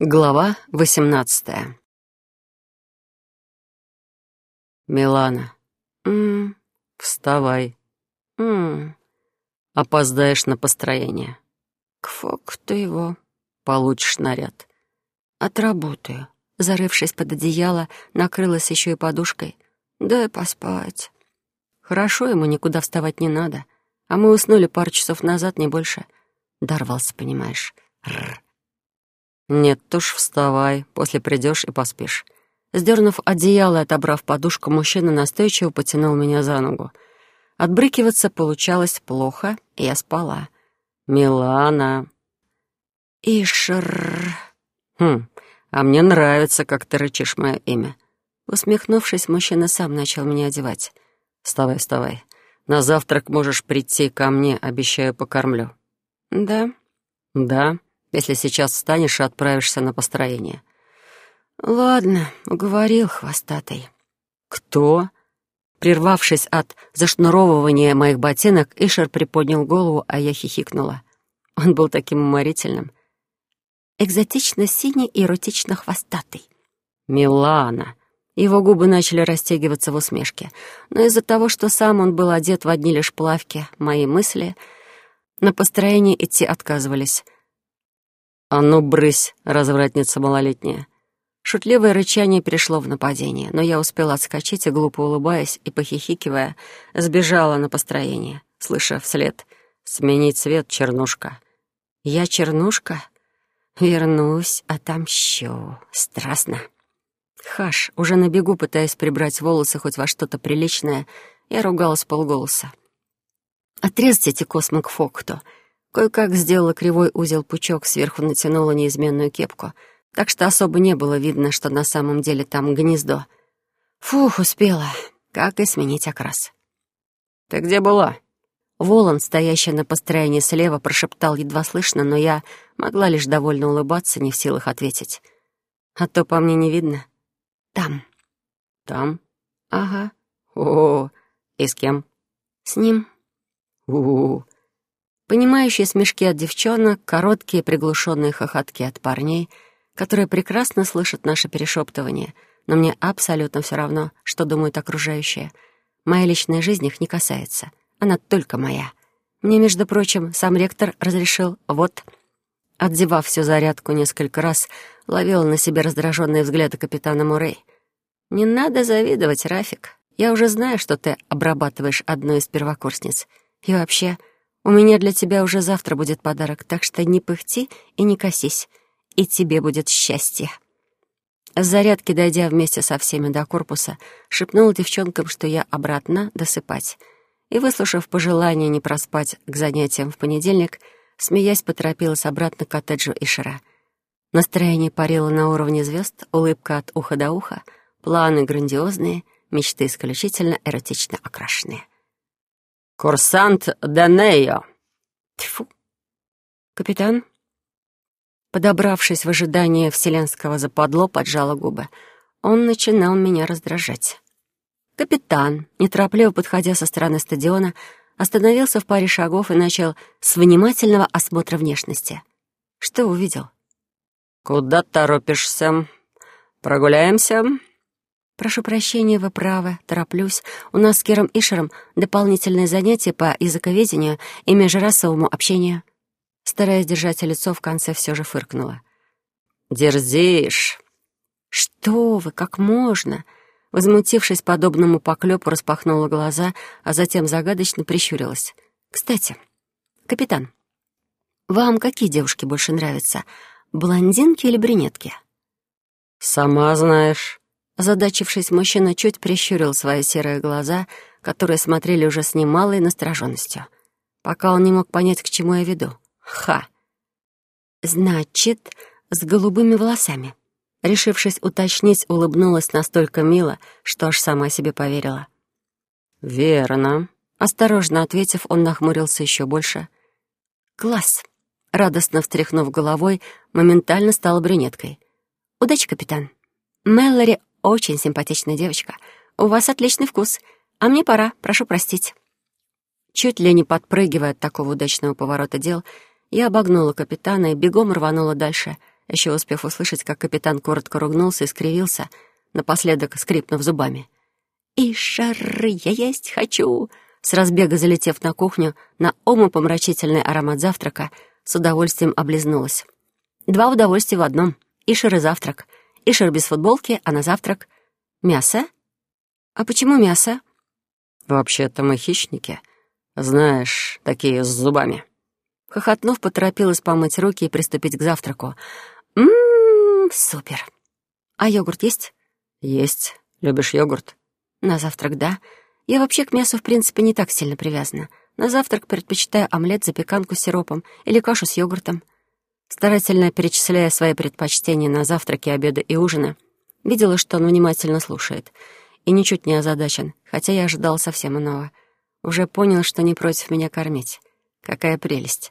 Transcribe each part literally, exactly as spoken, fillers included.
Глава восемнадцатая. Милана. М. Вставай. М. Опоздаешь на построение. К факту его. Получишь наряд. Отработаю. Зарывшись под одеяло, накрылась еще и подушкой. Дай поспать. Хорошо, ему никуда вставать не надо. А мы уснули пару часов назад, не больше. Дорвался, понимаешь. Рр. Нет уж, вставай. После придешь и поспишь. Сдернув одеяло и отобрав подушку, мужчина настойчиво потянул меня за ногу. Отбрыкиваться получалось плохо, и я спала. Милана. Ишр. Хм, а мне нравится, как ты рычишь мое имя. Усмехнувшись, мужчина сам начал меня одевать. Вставай, вставай. На завтрак можешь прийти ко мне, обещаю, покормлю. Да? Да, если сейчас встанешь и отправишься на построение. Ладно, уговорил хвостатый. Кто? Прервавшись от зашнуровывания моих ботинок, Ишер приподнял голову, а я хихикнула. Он был таким уморительным. Экзотично-синий и эротично-хвостатый. Милана. Его губы начали растягиваться в усмешке. Но из-за того, что сам он был одет в одни лишь плавки, мои мысли на построение идти отказывались. А ну, брысь, развратница малолетняя. Шутливое рычание перешло в нападение, но я успела отскочить и, глупо улыбаясь и похихикивая, сбежала на построение, слыша вслед «Сменить цвет, чернушка». «Я чернушка? Вернусь, отомщу. Страстно». Хаш, уже на бегу, пытаясь прибрать волосы хоть во что-то приличное, я ругалась полголоса. Отрезать эти космы к фокту. Кое-как сделала кривой узел-пучок, сверху натянула неизменную кепку, так что особо не было видно, что на самом деле там гнездо. Фух, успела. Как и сменить окрас. «Ты где была?» Волан, стоящий на построении слева, прошептал едва слышно, но я могла лишь довольно улыбаться, не в силах ответить. А то по мне не видно. Там. Там? Ага. О, и с кем? С ним. У-у-у. Понимающие смешки от девчонок, короткие приглушенные хохотки от парней, которые прекрасно слышат наше перешептывание, но мне абсолютно все равно, что думают окружающие. Моя личная жизнь их не касается. Она только моя. Мне, между прочим, сам ректор разрешил, вот... Отзевав всю зарядку несколько раз, ловила на себе раздраженные взгляды капитана Муррей. «Не надо завидовать, Рафик. Я уже знаю, что ты обрабатываешь одну из первокурсниц. И вообще, у меня для тебя уже завтра будет подарок, так что не пыхти и не косись. И тебе будет счастье». С зарядки, дойдя вместе со всеми до корпуса, шепнула девчонкам, что я обратно досыпать. И, выслушав пожелание не проспать к занятиям в понедельник, смеясь, поторопилась обратно к коттеджу Ишера. Настроение парило на уровне звезд, улыбка от уха до уха, планы грандиозные, мечты исключительно эротично окрашенные. «Курсант Данео!» Тьфу! Капитан, подобравшись в ожидании вселенского западло, поджала губы. Он начинал меня раздражать. Капитан, неторопливо подходя со стороны стадиона, остановился в паре шагов и начал с внимательного осмотра внешности. Что увидел? «Куда торопишься? Прогуляемся?» «Прошу прощения, вы правы, тороплюсь. У нас с Кером Ишером дополнительные занятия по языковедению и межрасовому общению». Стараясь держать лицо, в конце все же фыркнула. «Дерзишь!» «Что вы, как можно?» Возмутившись подобному поклёпу, распахнула глаза, а затем загадочно прищурилась. «Кстати, капитан, вам какие девушки больше нравятся, блондинки или брюнетки?» «Сама знаешь». Озадачившись, мужчина чуть прищурил свои серые глаза, которые смотрели уже с немалой настороженностью, пока он не мог понять, к чему я веду. «Ха! Значит, с голубыми волосами». Решившись уточнить, улыбнулась настолько мило, что аж сама себе поверила. «Верно». Осторожно ответив, он нахмурился еще больше. «Класс!» Радостно встряхнув головой, моментально стала брюнеткой. «Удачи, капитан. Мэлори очень симпатичная девочка. У вас отличный вкус. А мне пора, прошу простить». Чуть ли не подпрыгивая от такого удачного поворота дел, я обогнула капитана и бегом рванула дальше, еще успев услышать, как капитан коротко ругнулся и скривился, напоследок скрипнув зубами. «Ишары, я есть хочу!» С разбега залетев на кухню, на умопомрачительный аромат завтрака, с удовольствием облизнулась. Два удовольствия в одном. Ишер и завтрак. Ишер без футболки, а на завтрак мясо. А почему мясо? Вообще-то мы хищники. Знаешь, такие с зубами. Хохотнув, поторопилась помыть руки и приступить к завтраку. Ммм, супер. А йогурт есть? Есть. Любишь йогурт? На завтрак, да. Я вообще к мясу, в принципе, не так сильно привязана. На завтрак предпочитаю омлет, запеканку с сиропом или кашу с йогуртом. Старательно перечисляя свои предпочтения на завтраки, обеды и ужины, видела, что он внимательно слушает и ничуть не озадачен, хотя я ожидала совсем иного. Уже понял, что не против меня кормить. Какая прелесть.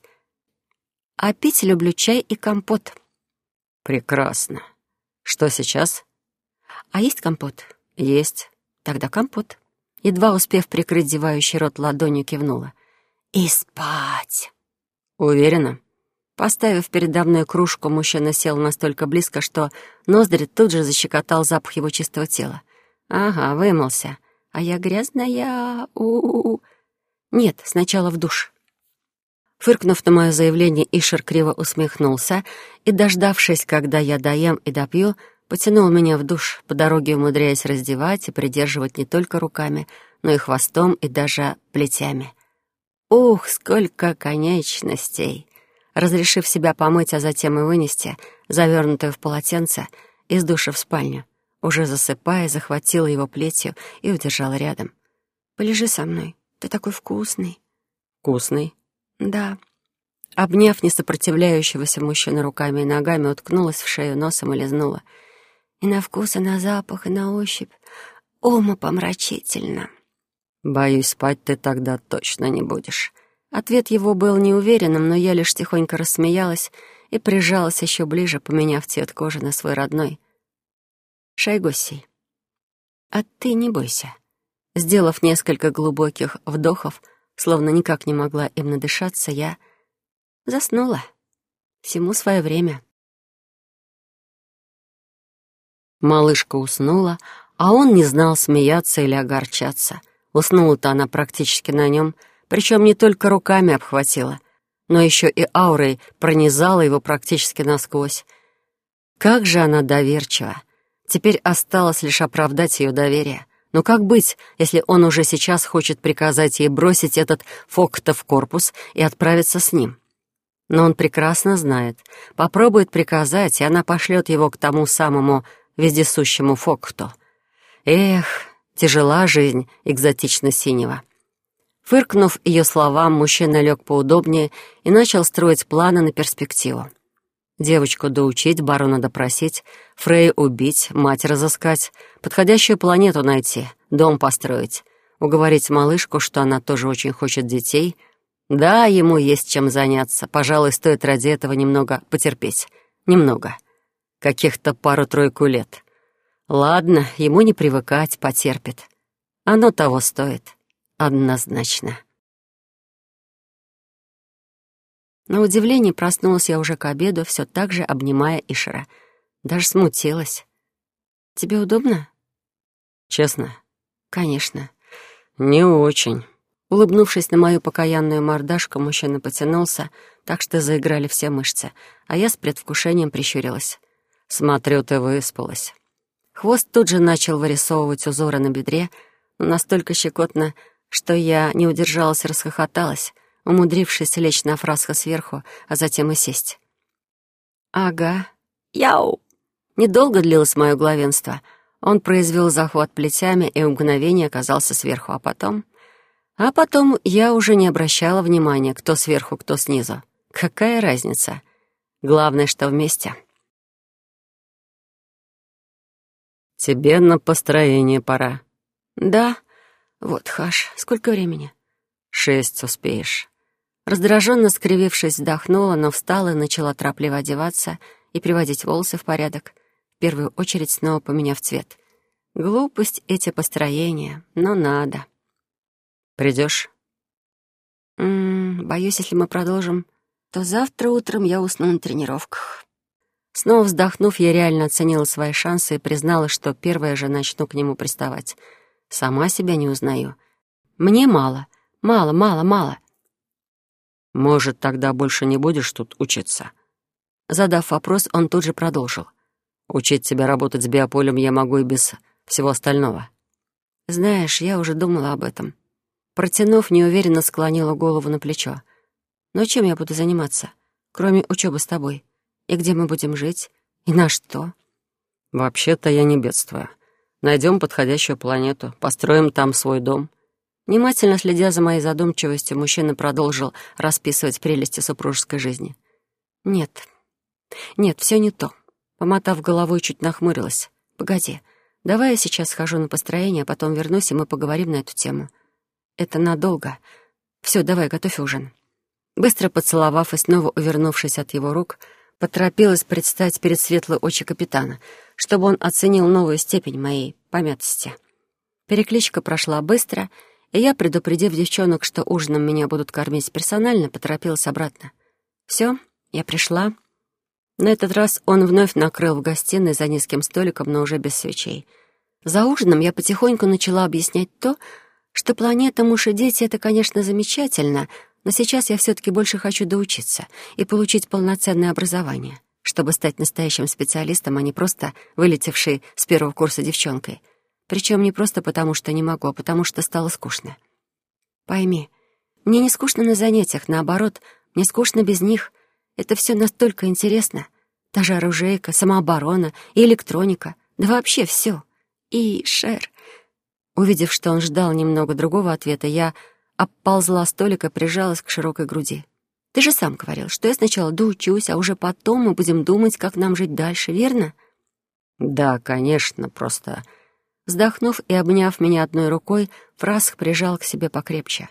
А пить люблю чай и компот. Прекрасно. Что сейчас? А есть компот? Есть. Тогда компот. Едва успев прикрыть зевающий рот ладонью, кивнула. И спать. Уверена? Поставив передо мной кружку, мужчина сел настолько близко, что ноздри тут же защекотал запах его чистого тела. Ага, вымылся. А я грязная. У-у-у. Нет, сначала в душ. Фыркнув на мое заявление, Ишер криво усмехнулся и, дождавшись, когда я доем и допью, потянул меня в душ, по дороге умудряясь раздевать и придерживать не только руками, но и хвостом и даже плетями. Ух, сколько конечностей! Разрешив себя помыть, а затем и вынести, завернутую в полотенце, из душа в спальню, уже засыпая, захватила его плетью и удержала рядом. «Полежи со мной, ты такой вкусный». «Вкусный?» «Да». Обняв несопротивляющегося мужчину руками и ногами, уткнулась в шею носом и лизнула. И на вкус, и на запах, и на ощупь. Умопомрачительно. «Боюсь, спать ты тогда точно не будешь». Ответ его был неуверенным, но я лишь тихонько рассмеялась и прижалась еще ближе, поменяв цвет кожи на свой родной. «Шайгосий, а ты не бойся». Сделав несколько глубоких вдохов, словно никак не могла им надышаться, я заснула. Всему свое время. Малышка уснула, а он не знал, смеяться или огорчаться. Уснула-то она практически на нем, причем не только руками обхватила, но еще и аурой пронизала его практически насквозь. Как же она доверчива! Теперь осталось лишь оправдать ее доверие. Но как быть, если он уже сейчас хочет приказать ей бросить этот Фоктов корпус и отправиться с ним? Но он прекрасно знает. Попробует приказать, и она пошлет его к тому самому вездесущему Фокту. Эх, тяжела жизнь экзотично-синего. Фыркнув ее словам, мужчина лег поудобнее и начал строить планы на перспективу. Девочку доучить, барона допросить, Фрей убить, мать разыскать, подходящую планету найти, дом построить, уговорить малышку, что она тоже очень хочет детей. Да, ему есть чем заняться, пожалуй, стоит ради этого немного потерпеть. Немного. Каких-то пару-тройку лет. Ладно, ему не привыкать, потерпит. Оно того стоит. Однозначно. На удивление проснулась я уже к обеду, все так же обнимая Ишера. Даже смутилась. «Тебе удобно?» «Честно?» «Конечно». «Не очень». Улыбнувшись на мою покаянную мордашку, мужчина потянулся, так что заиграли все мышцы, а я с предвкушением прищурилась. «Смотрю, ты выспалась». Хвост тут же начал вырисовывать узоры на бедре, но настолько щекотно, что я не удержалась и расхохоталась, умудрившись лечь на фраско сверху, а затем и сесть. «Ага. Яу!» Недолго длилось мое главенство. Он произвел захват плетями и в мгновение оказался сверху, а потом... А потом я уже не обращала внимания, кто сверху, кто снизу. Какая разница? Главное, что вместе. «Тебе на построение пора». «Да. Вот, Хаш, сколько времени?» «Шесть успеешь». Раздраженно скривившись, вздохнула, но встала и начала торопливо одеваться и приводить волосы в порядок, в первую очередь снова поменяв цвет. Глупость эти построения, но надо. «Придешь?» М-м, боюсь, если мы продолжим, то завтра утром я усну на тренировках. Снова вздохнув, я реально оценила свои шансы и признала, что первая же начну к нему приставать. Сама себя не узнаю. Мне мало, мало, мало, мало. «Может, тогда больше не будешь тут учиться?» Задав вопрос, он тут же продолжил. «Учить тебя работать с биополем я могу и без всего остального». «Знаешь, я уже думала об этом». Протянув, неуверенно склонила голову на плечо. «Но чем я буду заниматься, кроме учебы с тобой? И где мы будем жить? И на что?» «Вообще-то я не бедствую. Найдем подходящую планету, построим там свой дом». Внимательно следя за моей задумчивостью, мужчина продолжил расписывать прелести супружеской жизни. «Нет, нет, все не то». Помотав головой, чуть нахмурилась. «Погоди, давай я сейчас схожу на построение, а потом вернусь, и мы поговорим на эту тему. Это надолго. Все, давай, готовь ужин». Быстро поцеловав и снова увернувшись от его рук, поторопилась предстать перед светлой очи капитана, чтобы он оценил новую степень моей помятости. Перекличка прошла быстро, и я, предупредив девчонок, что ужином меня будут кормить персонально, поторопилась обратно. «Все, я пришла». На этот раз он вновь накрыл в гостиной за низким столиком, но уже без свечей. За ужином я потихоньку начала объяснять то, что планета, муж и дети — это, конечно, замечательно, но сейчас я все-таки больше хочу доучиться и получить полноценное образование, чтобы стать настоящим специалистом, а не просто вылетевшей с первого курса девчонкой. Причем не просто потому, что не могу, а потому что стало скучно. Пойми, мне не скучно на занятиях, наоборот, мне скучно без них. Это все настолько интересно. Та же оружейка, самооборона и электроника, да вообще все. И Шер. Увидев, что он ждал немного другого ответа, я обползла столик и прижалась к широкой груди. Ты же сам говорил, что я сначала доучусь, а уже потом мы будем думать, как нам жить дальше, верно? Да, конечно, просто... Вздохнув и обняв меня одной рукой, Фрасх прижал к себе покрепче.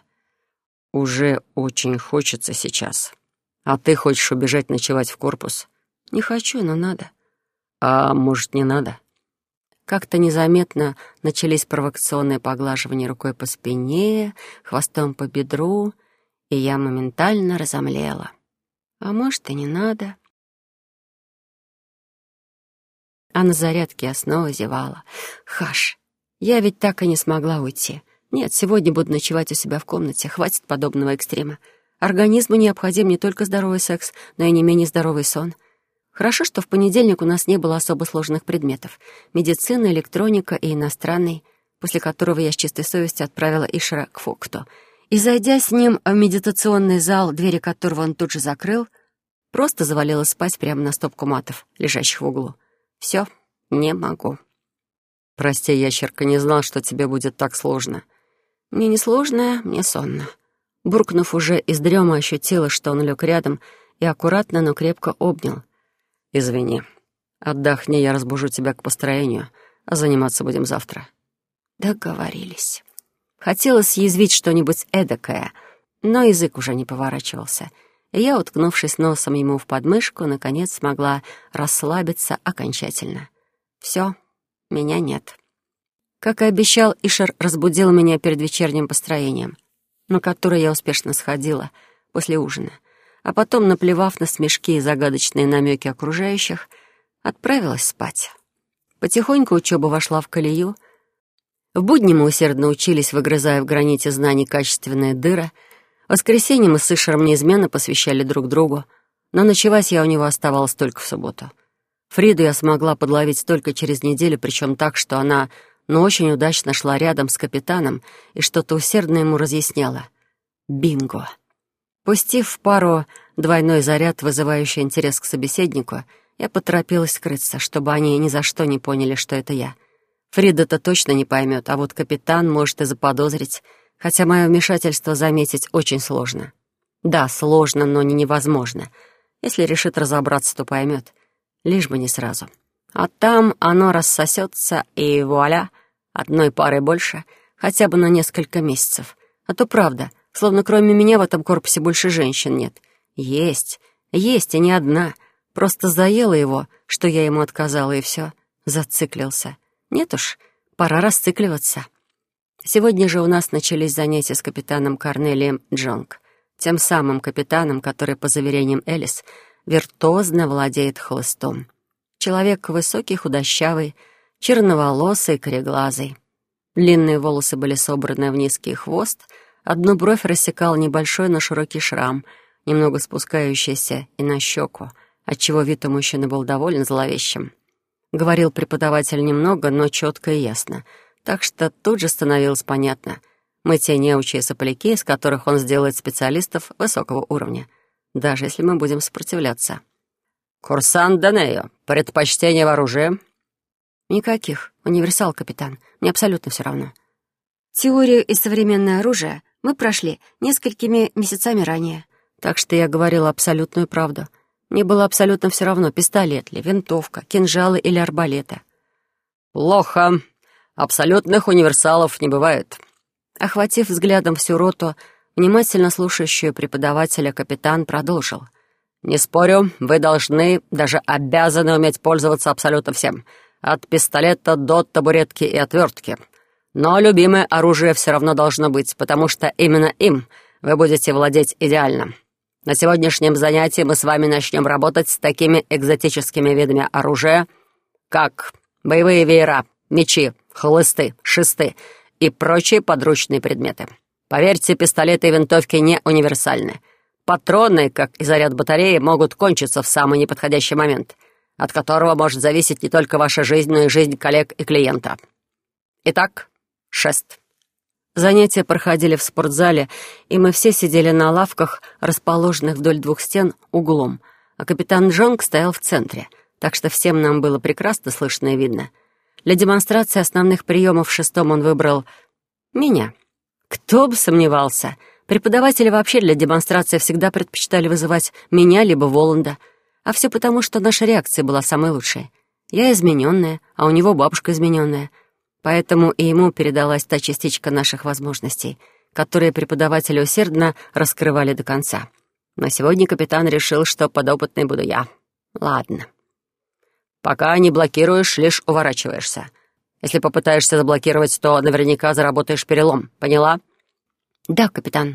«Уже очень хочется сейчас. А ты хочешь убежать ночевать в корпус?» «Не хочу, но надо». «А может, не надо?» Как-то незаметно начались провокационные поглаживания рукой по спине, хвостом по бедру, и я моментально разомлела. «А может, и не надо». А на зарядке я снова зевала. Хаш, я ведь так и не смогла уйти. Нет, сегодня буду ночевать у себя в комнате. Хватит подобного экстрима. Организму необходим не только здоровый секс, но и не менее здоровый сон. Хорошо, что в понедельник у нас не было особо сложных предметов. Медицина, электроника и иностранный, после которого я с чистой совестью отправила Ишера к Фокту. И, зайдя с ним в медитационный зал, двери которого он тут же закрыл, просто завалилась спать прямо на стопку матов, лежащих в углу. Все, не могу. Прости, ящерка, не знал, что тебе будет так сложно. Мне не сложно, мне сонно. Буркнув уже из дрема, ощутила, что он лег рядом и аккуратно, но крепко обнял. Извини. Отдохни, я разбужу тебя к построению, а заниматься будем завтра. Договорились. Хотела съязвить что-нибудь эдакое, но язык уже не поворачивался. И я, уткнувшись носом ему в подмышку, наконец смогла расслабиться окончательно. Все, меня нет. Как и обещал, Ишер разбудил меня перед вечерним построением, на которое я успешно сходила после ужина, а потом, наплевав на смешки и загадочные намеки окружающих, отправилась спать. Потихоньку учеба вошла в колею. В будни мы усердно учились, выгрызая в граните знаний качественные дыры. В воскресенье мы с Ишером неизменно посвящали друг другу, но ночевать я у него оставалась только в субботу. Фриду я смогла подловить только через неделю, причем так, что она, но очень удачно шла рядом с капитаном и что-то усердно ему разъясняла. Бинго! Пустив в пару двойной заряд, вызывающий интерес к собеседнику, я поторопилась скрыться, чтобы они ни за что не поняли, что это я. Фрида-то точно не поймет, а вот капитан может и заподозрить, хотя мое вмешательство заметить очень сложно. Да, сложно, но не невозможно. Если решит разобраться, то поймет. Лишь бы не сразу. А там оно рассосется, и вуаля, одной парой больше, хотя бы на несколько месяцев. А то правда, словно кроме меня в этом корпусе больше женщин нет. Есть, есть, и не одна. Просто заело его, что я ему отказала, и все. Зациклился. Нет уж, пора расцикливаться. Сегодня же у нас начались занятия с капитаном Корнелием Джонг, тем самым капитаном, который, по заверениям Элис, виртуозно владеет хлыстом. Человек высокий, худощавый, черноволосый, кореглазый. Длинные волосы были собраны в низкий хвост, одну бровь рассекал небольшой, но широкий шрам, немного спускающийся и на щеку, отчего вид у мужчины был довольно зловещим. Говорил преподаватель немного, но четко и ясно, так что тут же становилось понятно. Мы те неучи и сопляки, из которых он сделает специалистов высокого уровня, даже если мы будем сопротивляться. «Курсант Данео, предпочтение в оружии?» «Никаких. Универсал, капитан. Мне абсолютно все равно. Теорию и современное оружие мы прошли несколькими месяцами ранее, так что я говорила абсолютную правду. Мне было абсолютно все равно, пистолет ли, винтовка, кинжалы или арбалеты». «Плохо. Абсолютных универсалов не бывает». Охватив взглядом всю роту, внимательно слушающую преподавателя, капитан продолжил. «Не спорю, вы должны, даже обязаны уметь пользоваться абсолютно всем, от пистолета до табуретки и отвертки. Но любимое оружие все равно должно быть, потому что именно им вы будете владеть идеально. На сегодняшнем занятии мы с вами начнем работать с такими экзотическими видами оружия, как боевые веера, мечи, хлысты, шесты и прочие подручные предметы. Поверьте, пистолеты и винтовки не универсальны. Патроны, как и заряд батареи, могут кончиться в самый неподходящий момент, от которого может зависеть не только ваша жизнь, но и жизнь коллег и клиента. Итак, шест». Занятия проходили в спортзале, и мы все сидели на лавках, расположенных вдоль двух стен, углом, а капитан Джонг стоял в центре, так что всем нам было прекрасно слышно и видно. Для демонстрации основных приемов в шестом он выбрал меня. Кто бы сомневался. Преподаватели вообще для демонстрации всегда предпочитали вызывать меня либо Воланда, а все потому, что наша реакция была самой лучшей. Я измененная, а у него бабушка измененная. Поэтому и ему передалась та частичка наших возможностей, которые преподаватели усердно раскрывали до конца. Но сегодня капитан решил, что подопытной буду я. Ладно. «Пока не блокируешь, лишь уворачиваешься. Если попытаешься заблокировать, то наверняка заработаешь перелом. Поняла?» «Да, капитан».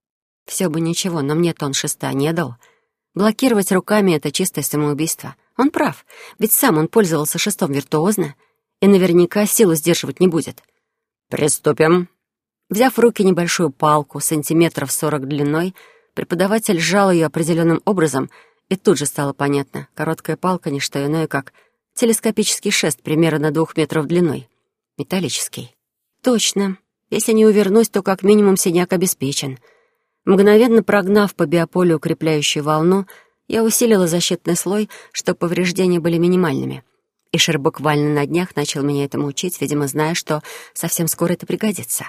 Все бы ничего, но мне-то он шеста не дал. Блокировать руками — это чистое самоубийство. Он прав, ведь сам он пользовался шестом виртуозно и наверняка силу сдерживать не будет. «Приступим». Взяв в руки небольшую палку, сантиметров сорок длиной, преподаватель сжал ее определенным образом, и тут же стало понятно. Короткая палка — не что иное, как телескопический шест примерно двух метров длиной. Металлический. Точно. Если не увернусь, то как минимум синяк обеспечен. Мгновенно прогнав по биополю укрепляющую волну, я усилила защитный слой, чтобы повреждения были минимальными. И Шер буквально на днях начал меня этому учить, видимо, зная, что совсем скоро это пригодится.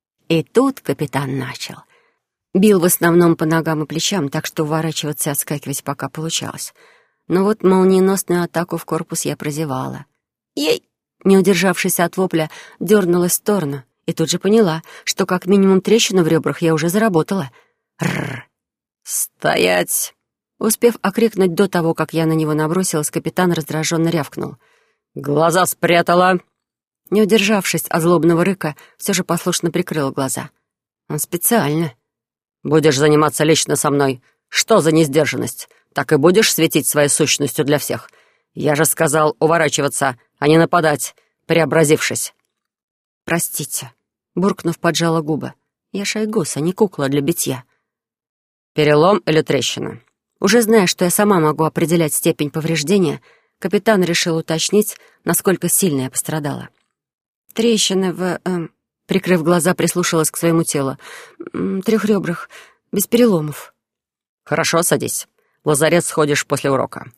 И тут капитан начал. Бил в основном по ногам и плечам, так что уворачиваться и отскакивать пока получалось. Но вот молниеносную атаку в корпус я прозевала. Ей! Не удержавшись от вопля, дернулась в сторону и тут же поняла, что как минимум трещину в ребрах я уже заработала. Рррр! «Стоять!» Успев окрикнуть до того, как я на него набросилась, капитан раздраженно рявкнул. «Глаза спрятала!» Не удержавшись от злобного рыка, все же послушно прикрыла глаза. Он специально. «Будешь заниматься лично со мной. Что за несдержанность? Так и будешь светить своей сущностью для всех. Я же сказал уворачиваться, а не нападать, преобразившись». «Простите», — буркнув, поджала губы. «Я шайгус, а не кукла для битья». «Перелом или трещина?» Уже зная, что я сама могу определять степень повреждения, капитан решил уточнить, насколько сильно я пострадала. «Трещины в...» э, прикрыв глаза, прислушалась к своему телу. «Трех ребрах, без переломов». «Хорошо, садись. В лазарет сходишь после урока».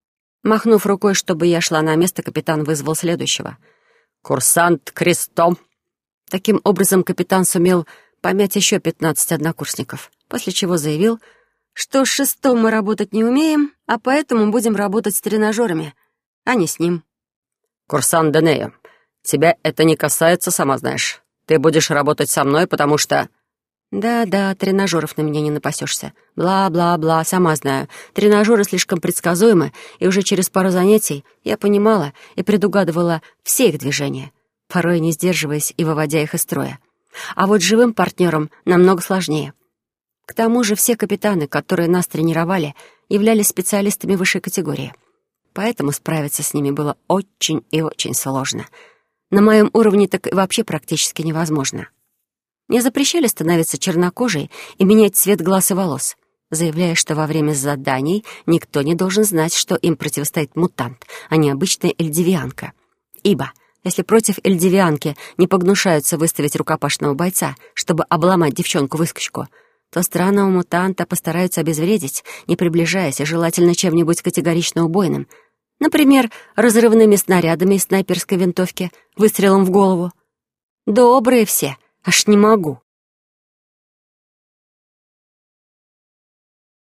Махнув рукой, чтобы я шла на место, капитан вызвал следующего. «Курсант Кристо». Таким образом, капитан сумел помять еще пятнадцать однокурсников, после чего заявил, что с шестом мы работать не умеем, а поэтому будем работать с тренажерами, а не с ним. «Курсант Данео, тебя это не касается, сама знаешь. Ты будешь работать со мной, потому что...» «Да-да, тренажеров на меня не напасешься. Бла-бла-бла, сама знаю. Тренажеры слишком предсказуемы, и уже через пару занятий я понимала и предугадывала все их движения, порой не сдерживаясь и выводя их из строя. А вот живым партнерам намного сложнее. К тому же все капитаны, которые нас тренировали, являлись специалистами высшей категории. поэтому справиться с ними было очень и очень сложно. На моем уровне так и вообще практически невозможно. Мне запрещали становиться чернокожей и менять цвет глаз и волос, заявляя, что во время заданий никто не должен знать, что им противостоит мутант, а не обычная эльдивианка. Ибо если против эльдивианки не погнушаются выставить рукопашного бойца, чтобы обломать девчонку-выскочку, то странного мутанта постараются обезвредить, не приближаясь, и желательно чем-нибудь категорично убойным. Например, разрывными снарядами из снайперской винтовки, выстрелом в голову. Добрые все, аж не могу.